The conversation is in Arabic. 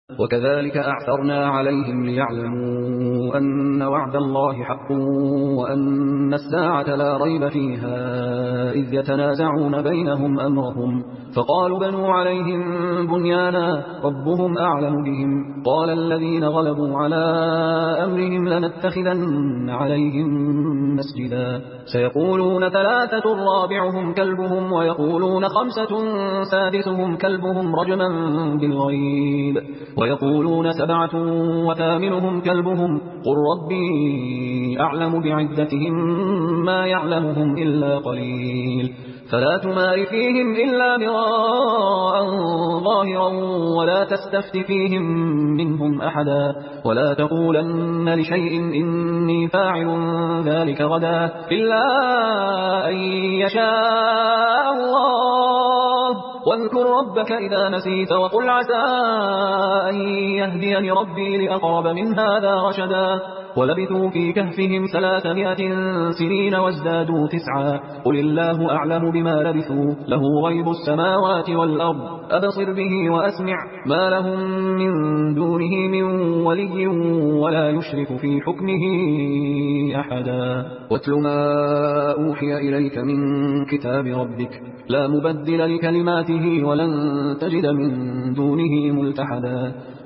وكذلك أعثرنا عليهم ليعلموا أن وعد الله حق وأن الساعة لا ريب فيها إذ يتنازعون بينهم أمرهم فقالوا بنوا عليهم بنيانا ربهم أعلم بهم قال الذين غلبوا على أمرهم لنتخذن عليهم مسجدا سيقولون 3 رابعهم كلبهم ويقولون 5 سادسهم كلبهم رجما بالغيب ويقولون 7 وثامنهم كلبهم قل ربي أعلم بعدتهم ما يعلمهم إلا قليل فلا تمار فيهم إلا مراء ظاهرا ولا تستفت فيهم منهم أحدا ولا تقولن لشيء إني فاعل ذلك غدا إلا أن يشاء الله واذكر ربك إذا نسيت وقل عسى أن يهديني ربي لأقرب من هذا رشدا ولبثوا في كهفهم 300 سنين وازدادوا 9 قل الله أعلم بما لبثوا له غيب السماوات والأرض أبصر به وأسمع ما لهم من دونه من ولي ولا يشرك في حكمه أحدا واتل ما أوحي إليك من كتاب ربك لا مبدل لكلماته ولن تجد من دونه ملتحدا